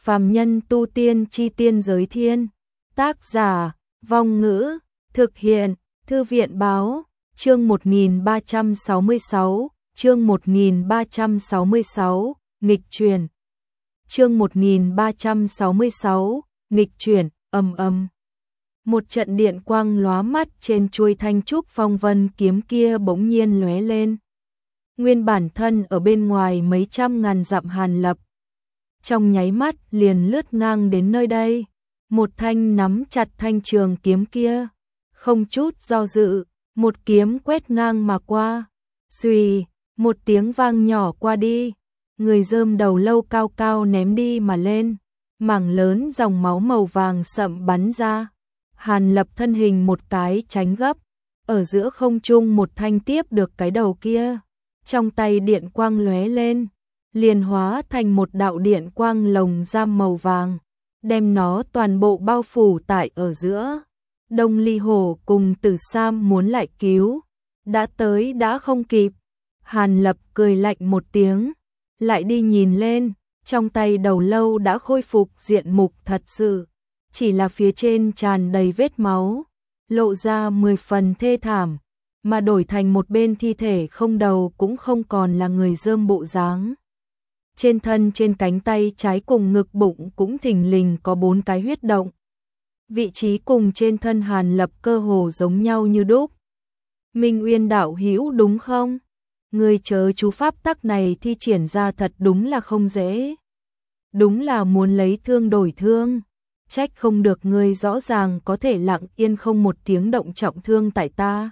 Phàm nhân tu tiên chi tiên giới thiên. Tác giả, Vong Ngữ, thực hiện, Thư viện Báo, chương 1366, chương 1366, nghịch chuyển. Chương 1366, nghịch chuyển, Một trận điện quang lóa mắt trên chuôi thanh trúc phong vân kiếm kia bỗng nhiên lóe lên. Nguyên bản thân ở bên ngoài mấy trăm ngàn dặm Hàn Lập, trong nháy mắt liền lướt ngang đến nơi đây, một thanh nắm chặt thanh trường kiếm kia, không chút do dự, một kiếm quét ngang mà qua. Xuy, một tiếng vang nhỏ qua đi, người rơm đầu lâu cao cao ném đi mà lên, mảng lớn dòng máu màu vàng sậm bắn ra. Hàn Lập thân hình một cái tránh gấp, ở giữa không trung một thanh tiếp được cái đầu kia, trong tay điện quang lóe lên, liền hóa thành một đạo điện quang lồng giam màu vàng, đem nó toàn bộ bao phủ tại ở giữa. Đông Ly Hổ cùng Tử Sam muốn lại cứu, đã tới đã không kịp. Hàn Lập cười lạnh một tiếng, lại đi nhìn lên, trong tay đầu lâu đã khôi phục diện mục thật sự, chỉ là phía trên tràn đầy vết máu, lộ ra 10 phần thê thảm, mà đổi thành một bên thi thể không đầu cũng không còn là người rơm bộ dáng. Trên thân trên cánh tay trái cùng ngực bụng cũng thình lình có 4 cái huyết động. Vị trí cùng trên thân Hàn Lập cơ hồ giống nhau như đúc. Minh Uyên đạo hữu đúng không? Người chớ chú pháp tắc này thi triển ra thật đúng là không dễ. Đúng là muốn lấy thương đổi thương. Trách không được người rõ ràng có thể lặng yên không một tiếng động trọng thương tại ta.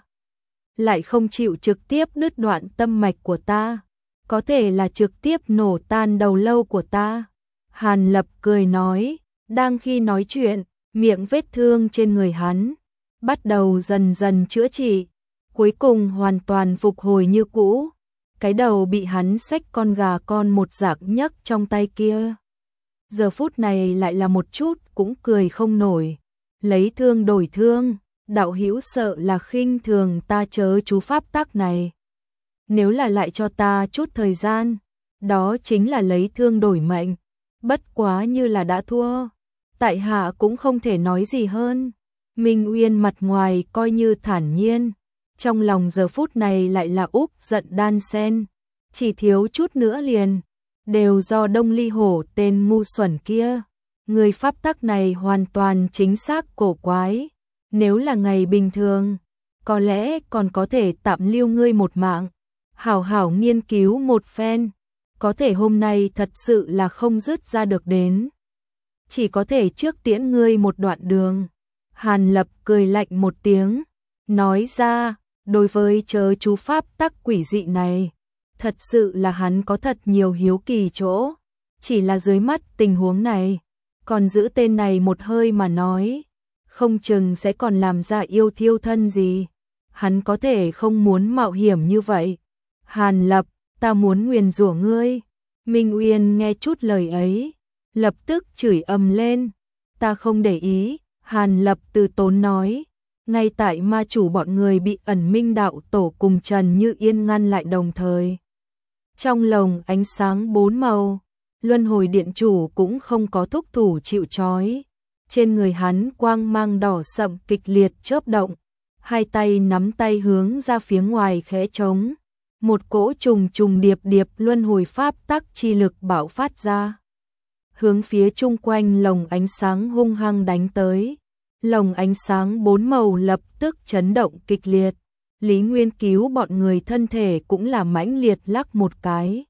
Lại không chịu trực tiếp đứt đoạn tâm mạch của ta. Có thể là trực tiếp nổ tan đầu lâu của ta. Hàn Lập cười nói, đang khi nói chuyện, miệng vết thương trên người hắn bắt đầu dần dần chữa trị, cuối cùng hoàn toàn phục hồi như cũ. Cái đầu bị hắn xách con gà con một dạng nhấc trong tay kia, giờ phút này lại là một chút cũng cười không nổi. Lấy thương đổi thương, đạo hữu sợ là khinh thường ta chớ chú pháp tắc này. Nếu là lại cho ta chút thời gian, đó chính là lấy thương đổi mệnh, bất quá như là đã thua. Tại hạ cũng không thể nói gì hơn. Minh Uyên mặt ngoài coi như thản nhiên, trong lòng giờ phút này lại là úp giận đan sen, chỉ thiếu chút nữa liền, đều do Đông Ly Hổ tên ngu xuẩn kia. Người pháp tắc này hoàn toàn chính xác cổ quái, nếu là ngày bình thường, có lẽ còn có thể tạm lưu ngươi một mạng, hảo hảo nghiên cứu một phen, có thể hôm nay thật sự là không dứt ra được đến. Chỉ có thể trước tiễn ngươi một đoạn đường. Hàn Lập cười lạnh một tiếng, nói ra, đối với chớ chú pháp tắc quỷ dị này, thật sự là hắn có thật nhiều hiếu kỳ chỗ, chỉ là dưới mắt tình huống này, còn giữ tên này một hơi mà nói, không chừng sẽ còn làm ra yêu thiêu thân gì, hắn có thể không muốn mạo hiểm như vậy. Hàn Lập, ta muốn nguyền rủa ngươi. Minh Uyên nghe chút lời ấy, lập tức chửi ầm lên, ta không để ý. Hàn Lập từ tốn nói, ngay tại ma chủ bọn người bị Ẩn Minh đạo tổ cùng Trần Như Yên ngăn lại đồng thời. Trong lồng ánh sáng 4 màu, Luân Hồi Điện chủ cũng không có thúc thủ chịu trói, trên người hắn quang mang đỏ sậm kịch liệt chớp động, hai tay nắm tay hướng ra phía ngoài khẽ trống, một cỗ trùng trùng điệp điệp luân hồi pháp tắc chi lực bạo phát ra, hướng phía chung quanh lồng ánh sáng hung hăng đánh tới. Lồng ánh sáng 4 màu lập tức chấn động kịch liệt, Lý Nguyên Cứu bọn người thân thể cũng là mãnh liệt lắc một cái.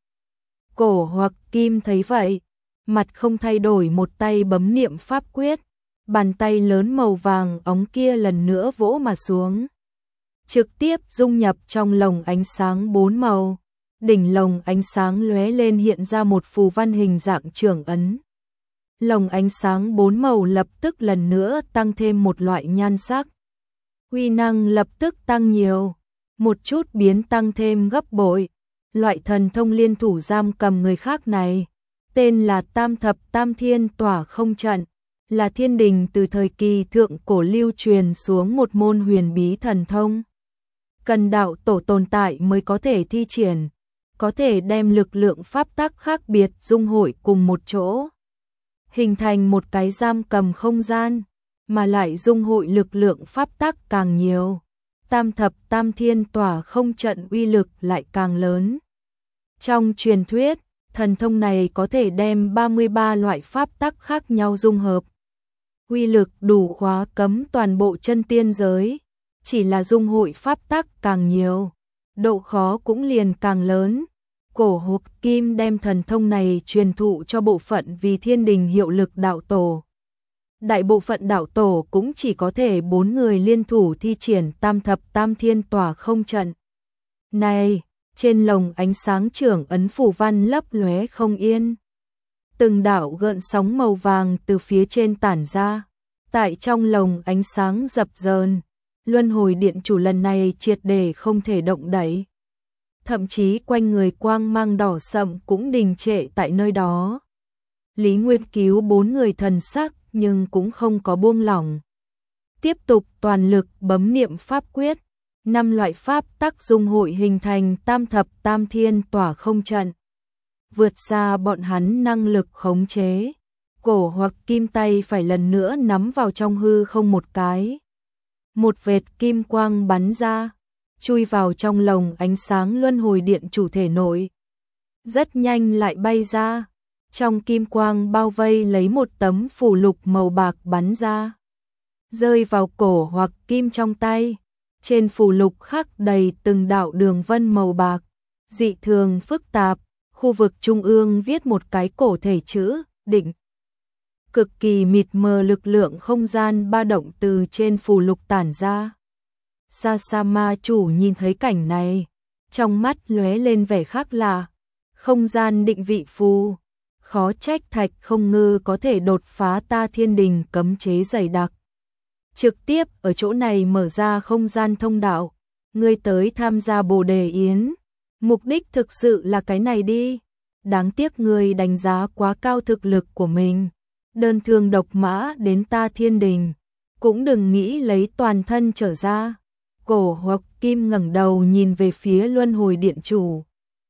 Cổ Hoặc Kim thấy vậy, mặt không thay đổi một tay bấm niệm pháp quyết, bàn tay lớn màu vàng óng kia lần nữa vỗ mà xuống, trực tiếp dung nhập trong lồng ánh sáng 4 màu. Đỉnh lồng ánh sáng lóe lên hiện ra một phù văn hình dạng trưởng ấn. Lồng ánh sáng 4 màu lập tức lần nữa tăng thêm một loại nhan sắc. Uy năng lập tức tăng nhiều, một chút biến tăng thêm gấp bội. Loại thần thông liên thủ giam cầm người khác này, tên là Tam Thập Tam Thiên Tỏa Không Trận, là thiên đình từ thời kỳ thượng cổ lưu truyền xuống một môn huyền bí thần thông. Cần đạo tổ tồn tại mới có thể thi triển, có thể đem lực lượng pháp tắc khác biệt dung hội cùng một chỗ. hình thành một cái giam cầm không gian, mà lại dung hội lực lượng pháp tắc càng nhiều. Tam thập tam thiên tỏa không trận uy lực lại càng lớn. Trong truyền thuyết, thần thông này có thể đem 33 loại pháp tắc khác nhau dung hợp. Uy lực đủ khóa cấm toàn bộ chân tiên giới, chỉ là dung hội pháp tắc càng nhiều, độ khó cũng liền càng lớn. Cổ Hoặc Kim đem thần thông này truyền thụ cho bộ phận vì thiên đình hiệu lực đạo tổ. Đại bộ phận đạo tổ cũng chỉ có thể 4 người liên thủ thi triển tam thập tam thiên tỏa không trận. Này, trên lồng ánh sáng trưởng ấn phủ văn lấp lóe không yên. Từng đạo gợn sóng màu vàng từ phía trên tản ra, tại trong lồng ánh sáng dập dờn, luân hồi điện chủ lần này triệt để không thể động đậy. Thậm chí quanh người quang mang đỏ sậm cũng đình trệ tại nơi đó. Lý Nguyên cứu 4 người thần sắc nhưng cũng không có buông lỏng. Tiếp tục toàn lực bấm niệm pháp quyết, 5 loại pháp tắc dung hội hình thành tam thập tam thiên tỏa không trận. Vượt xa bọn hắn năng lực khống chế. Cổ Hoặc Kim tay phải lần nữa nắm vào trong hư không một cái. Một vệt kim quang bắn ra, chui vào trong lồng ánh sáng luân hồi điện chủ thể nội. Rất nhanh lại bay ra, trong kim quang bao vây lấy một tấm phù lục màu bạc bắn ra. Rơi vào Cổ Hoặc Kim trong tay, trên phù lục khắc đầy từng đạo đường vân màu bạc, dị thường phức tạp, khu vực trung ương viết một cái cổ thể chữ, định. Cực kỳ mịt mờ lực lượng không gian ba động từ trên phù lục tản ra. Sa Sa Ma chủ nhìn thấy cảnh này, trong mắt lóe lên vẻ khác lạ. Không gian định vị phù, khó trách Thạch Không Ngư có thể đột phá ta thiên đình cấm chế dày đặc. Trực tiếp ở chỗ này mở ra không gian thông đạo, ngươi tới tham gia Bồ Đề Yến. Mục đích thực sự là cái này đi. Đáng tiếc ngươi đánh giá quá cao thực lực của mình. Đơn thương độc mã đến ta thiên đình, cũng đừng nghĩ lấy toàn thân trở ra. Cổ Hoặc Kim ngẩng đầu nhìn về phía luân hồi điện chủ.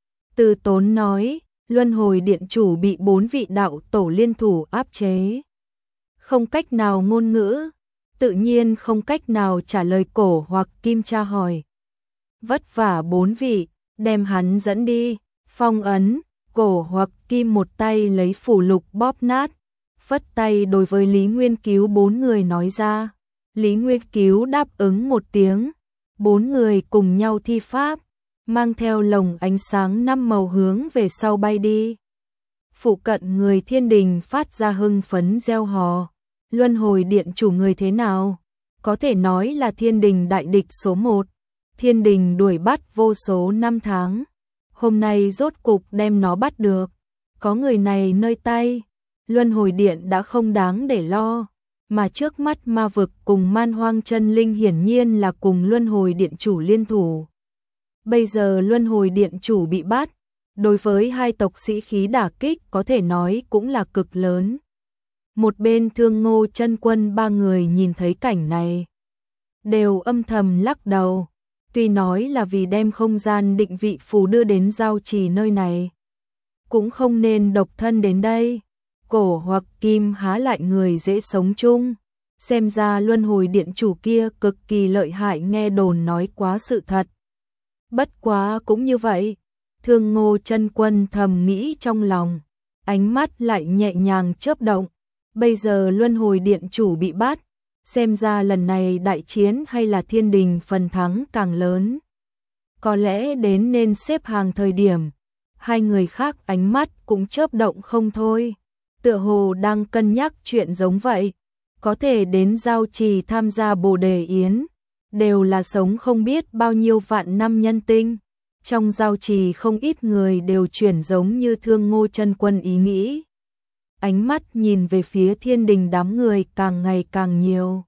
Từ tốn nói, luân hồi điện chủ bị 4 vị đạo tổ liên thủ áp chế. Không cách nào ngôn ngữ, tự nhiên không cách nào trả lời Cổ Hoặc Kim tra hỏi. Vất vả 4 vị, đem hắn dẫn đi. Phong ấn, Cổ Hoặc Kim một tay lấy phù lục bóp nát, phất tay đối với Lý Nguyên cứu 4 người nói ra. Lý Nguyên cứu đáp ứng một tiếng, 4 người cùng nhau thi pháp, mang theo lồng ánh sáng 5 màu hướng về sau bay đi. Phụ cận người thiên đình phát ra hưng phấn reo hò. Luân hồi điện chủ người thế nào? Có thể nói là thiên đình đại địch số 1. Thiên đình đuổi bắt vô số năm tháng. Hôm nay rốt cục đem nó bắt được. Có người này nơi tay, luân hồi điện đã không đáng để lo. Mà trước mắt ma vực cùng man hoang chân linh hiển nhiên là cùng luân hồi điện chủ liên thủ. Bây giờ luân hồi điện chủ bị bắt, đối với hai tộc sĩ khí đả kích có thể nói cũng là cực lớn. Một bên Thương Ngô Chân Quân 3 người nhìn thấy cảnh này, đều âm thầm lắc đầu. Tuy nói là vì đem không gian định vị phù đưa đến giao trì nơi này, cũng không nên độc thân đến đây. Cổ Hoặc Kim há lại người dễ sống chung. Xem ra luân hồi điện chủ kia cực kỳ lợi hại, nghe đồn nói quá sự thật. Bất quá cũng như vậy, Thương Ngô Chân Quân thầm nghĩ trong lòng, ánh mắt lại nhẹ nhàng chớp động. Bây giờ luân hồi điện chủ bị bắt, xem ra lần này đại chiến hay là thiên đình phần thắng càng lớn. Có lẽ đến nên xếp hàng thời điểm, hai người khác ánh mắt cũng chớp động không thôi. Tựa hồ đang cân nhắc chuyện giống vậy. Có thể đến giao trì tham gia Bồ Đề Yến, đều là sống không biết bao nhiêu vạn năm nhân tinh. Trong giao trì không ít người đều chuyển giống như Thương Ngô Chân Quân ý nghĩ. Ánh mắt nhìn về phía thiên đình đám người càng ngày càng nhiều.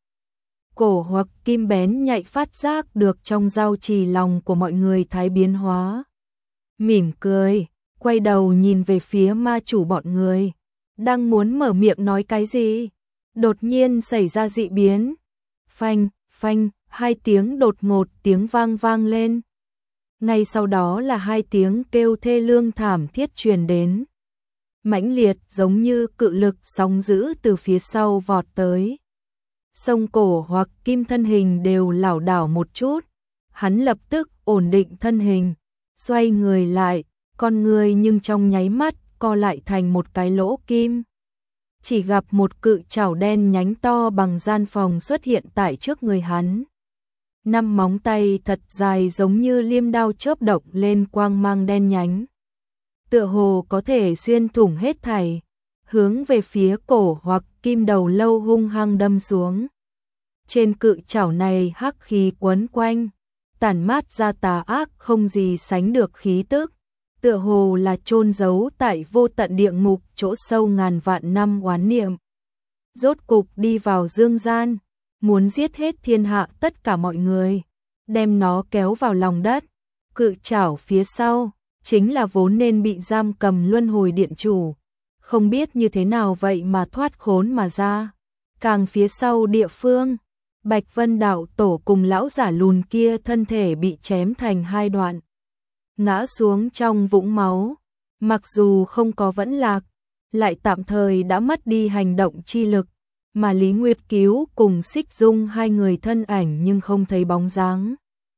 Cổ Hoặc Kim bén nhạy phát giác được trong giao trì lòng của mọi người thái biến hóa. Mỉm cười, quay đầu nhìn về phía ma chủ bọn người. Đang muốn mở miệng nói cái gì, đột nhiên xảy ra dị biến. Phanh, phanh, 2 tiếng đột ngột tiếng vang vang lên. Ngay sau đó là 2 tiếng kêu thê lương thảm thiết truyền đến. mãnh liệt giống như cự lực sóng dữ từ phía sau vọt tới. Sông Cổ hoặc Kim thân hình đều lảo đảo một chút, hắn lập tức ổn định thân hình, xoay người lại, con người nhưng trong nháy mắt co lại thành một cái lỗ kim. Chỉ gặp một cự chảo đen nhánh to bằng gian phòng xuất hiện tại trước người hắn. 5 móng tay thật dài giống như liêm đao chớp động lên quang mang đen nhánh. Tựa hồ có thể xuyên thủng hết thảy, hướng về phía Cổ hoặc Kim đầu lâu hung hăng đâm xuống. Trên cự chảo này hắc khí quấn quanh, tản mát ra tà ác không gì sánh được khí tức, tựa hồ là chôn giấu tại vô tận địa ngục chỗ sâu ngàn vạn năm oán niệm. Rốt cục đi vào dương gian, muốn giết hết thiên hạ tất cả mọi người, đem nó kéo vào lòng đất. Cự chảo phía sau chính là vốn nên bị giam cầm luân hồi điện chủ, không biết như thế nào vậy mà thoát khốn mà ra. Càng phía sau địa phương, Bạch Vân đạo tổ cùng lão giả lùn kia thân thể bị chém thành 2 đoạn, ngã xuống trong vũng máu, mặc dù không có vẫn lạc, lại tạm thời đã mất đi hành động chi lực, mà Lý Nguyệt Cứu cùng Xích Dung hai người thân ảnh nhưng không thấy bóng dáng.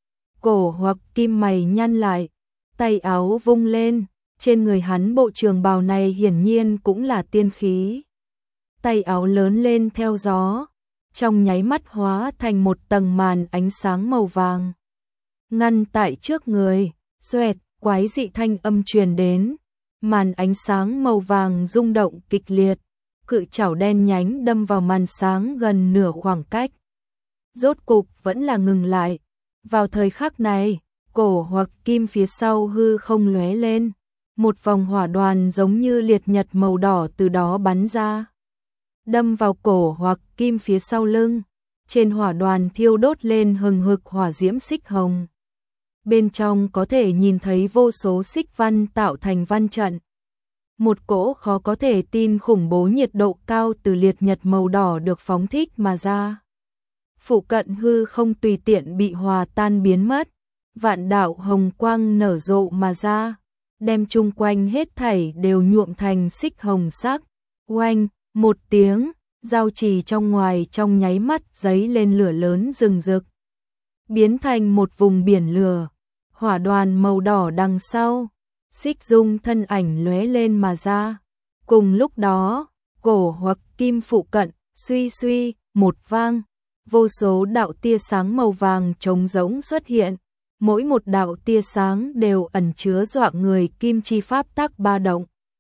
Cổ hoặc Kim mày nhăn lại, tay áo vung lên, trên người hắn bộ trường bào này hiển nhiên cũng là tiên khí. Tay áo lớn lên theo gió, trong nháy mắt hóa thành một tầng màn ánh sáng màu vàng. Ngăn tại trước người, xoẹt, quái dị thanh âm truyền đến, màn ánh sáng màu vàng rung động kịch liệt, cự chảo đen nhánh đâm vào màn sáng gần nửa khoảng cách. Rốt cục vẫn là ngừng lại. Vào thời khắc này, Cổ hoặc Kim phía sau hư không lóe lên, một vòng hỏa đoàn giống như liệt nhật màu đỏ từ đó bắn ra, đâm vào Cổ hoặc Kim phía sau lưng. Trên hỏa đoàn thiêu đốt lên hừng hực hỏa diễm xích hồng. Bên trong có thể nhìn thấy vô số xích văn tạo thành văn trận. Một cỗ khó có thể tin khủng bố nhiệt độ cao từ liệt nhật màu đỏ được phóng thích mà ra. Phụ cận hư không tùy tiện bị hòa tan biến mất, vạn đạo hồng quang nở rộ mà ra, đem chung quanh hết thảy đều nhuộm thành xích hồng sắc. Oanh, một tiếng, giao trì trong ngoài trong nháy mắt giấy lên lửa lớn rừng rực, biến thành một vùng biển lửa. Hỏa đoàn màu đỏ đằng sau, Xích Dung thân ảnh lóe lên mà ra. Cùng lúc đó, Cổ hoặc Kim phụ cận, suy suy, một vang, vô số đạo tia sáng màu vàng trống rỗng xuất hiện, mỗi một đạo tia sáng đều ẩn chứa dọa người kim chi pháp tắc ba động.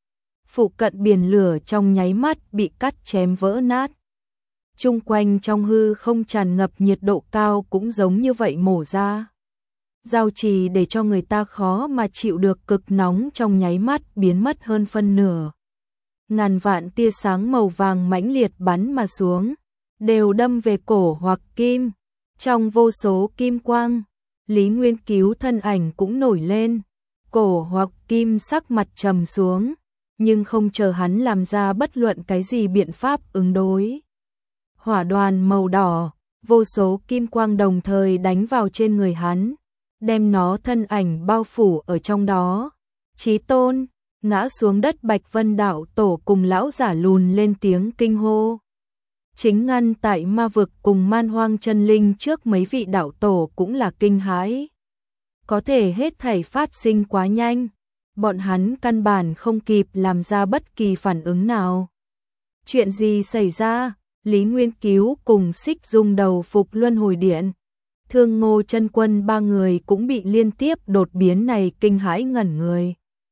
Phụ cận biển lửa trong nháy mắt bị cắt chém vỡ nát. Chung quanh trong hư không tràn ngập nhiệt độ cao cũng giống như vậy mổ ra. Giao trì để cho người ta khó mà chịu được cực nóng trong nháy mắt biến mất hơn phân nửa. Ngàn vạn tia sáng màu vàng mãnh liệt bắn mà xuống, đều đâm về Cổ hoặc Kim. Trong vô số kim quang, Lý Nguyên Cứu thân ảnh cũng nổi lên. Cổ hoặc Kim sắc mặt trầm xuống, nhưng không chờ hắn làm ra bất luận cái gì biện pháp ứng đối. Hỏa đoàn màu đỏ, vô số kim quang đồng thời đánh vào trên người hắn, đem nó thân ảnh bao phủ ở trong đó. Chí Tôn, ngã xuống đất. Bạch Vân đạo tổ cùng lão giả lùn lên tiếng kinh hô. Chính ngăn tại ma vực cùng man hoang chân linh trước mấy vị đạo tổ cũng là kinh hãi. Có thể hết thảy phát sinh quá nhanh, bọn hắn căn bản không kịp làm ra bất kỳ phản ứng nào. Chuyện gì xảy ra? Lý Nguyên Cứu cùng Xích Dung đầu phục luân hồi điện, Thương Ngô Chân Quân ba người cũng bị liên tiếp đột biến này kinh hãi ngẩn người.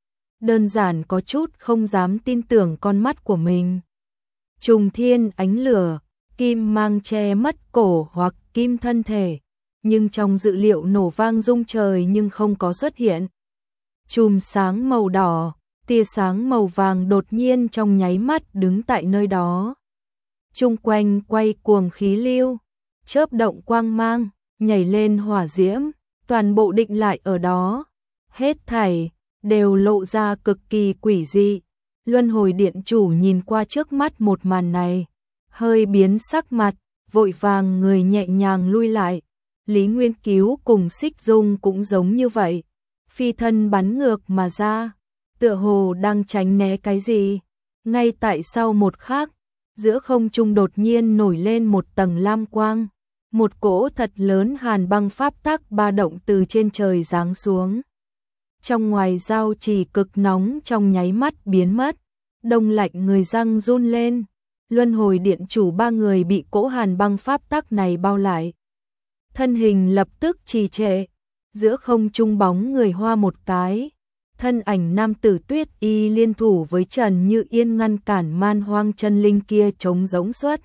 Đơn giản có chút không dám tin tưởng con mắt của mình. Trùng thiên ánh lửa, kim mang che mất Cổ hoặc Kim thân thể, nhưng trong dự liệu nổ vang rung trời nhưng không có xuất hiện. Chùm sáng màu đỏ, tia sáng màu vàng đột nhiên trong nháy mắt đứng tại nơi đó. Chung quanh quay cuồng khí lưu, chớp động quang mang, nhảy lên hỏa diễm, toàn bộ định lại ở đó. Hết thảy đều lộ ra cực kỳ quỷ dị. Luân hồi điện chủ nhìn qua trước mắt một màn này, hơi biến sắc mặt, vội vàng người nhẹ nhàng lui lại. Lý Nguyên Cứu cùng Xích Dung cũng giống như vậy, phi thân bắn ngược mà ra. tựa hồ đang tránh né cái gì. Ngay tại sau một khắc, giữa không trung đột nhiên nổi lên một tầng lam quang, một cỗ thật lớn hàn băng pháp tắc ba động từ trên trời giáng xuống. Trong ngoài giao trì cực nóng trong nháy mắt biến mất, đông lạnh người răng run lên. Luân hồi điện chủ ba người bị cỗ hàn băng pháp tắc này bao lại. Thân hình lập tức trì trệ, giữa không trung bóng người hoa một cái. Thân ảnh nam tử Tuyết Y liên thủ với Trần Như Yên ngăn cản man hoang chân linh kia trống rỗng xuất.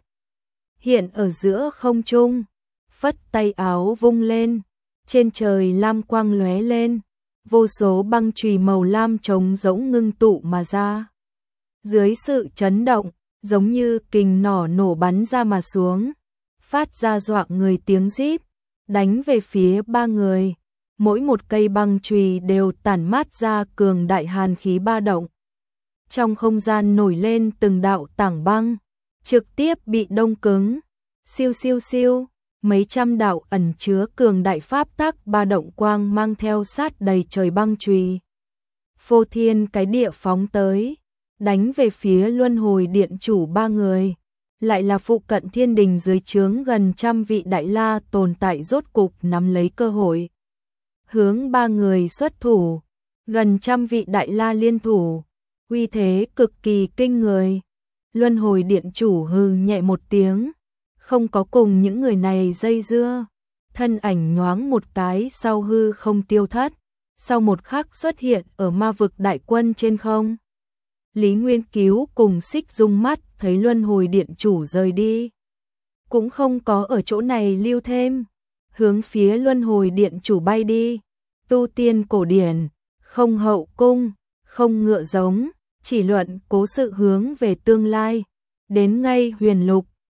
Hiện ở giữa không trung, phất tay áo vung lên, trên trời lam quang lóe lên, vô số băng chùy màu lam trống rỗng ngưng tụ mà ra. Dưới sự chấn động, giống như kình nỏ nổ bắn ra mà xuống, phát ra dọa người tiếng rít, đánh về phía ba người. Mỗi một cây băng chùy đều tản mát ra cường đại hàn khí ba động. Trong không gian nổi lên từng đạo tảng băng, trực tiếp bị đông cứng. Siêu siêu siêu, mấy trăm đạo ẩn chứa cường đại pháp tắc ba động quang mang theo sát đầy trời băng chùy. Phô thiên cái địa phóng tới, đánh về phía luân hồi điện chủ ba người. Lại là phụ cận thiên đình dưới trướng gần trăm vị đại la tồn tại rốt cục nắm lấy cơ hội. Hướng ba người xuất thủ, gần trăm vị đại la liên thủ, uy thế cực kỳ kinh người. Luân hồi điện chủ hừ nhẹ một tiếng, không có cùng những người này dây dưa, thân ảnh nhoáng một cái sau hư không tiêu thất, sau một khắc xuất hiện ở ma vực đại quân trên không. Lý Nguyên Cứu cùng Xích Dung mắt thấy luân hồi điện chủ rời đi, cũng không có ở chỗ này lưu thêm, hướng phía luân hồi điện chủ bay đi. Tu tiên cổ điển, không hậu cung, không ngựa giống, chỉ luận cố sự hướng về tương lai. Đến ngay huyền lục,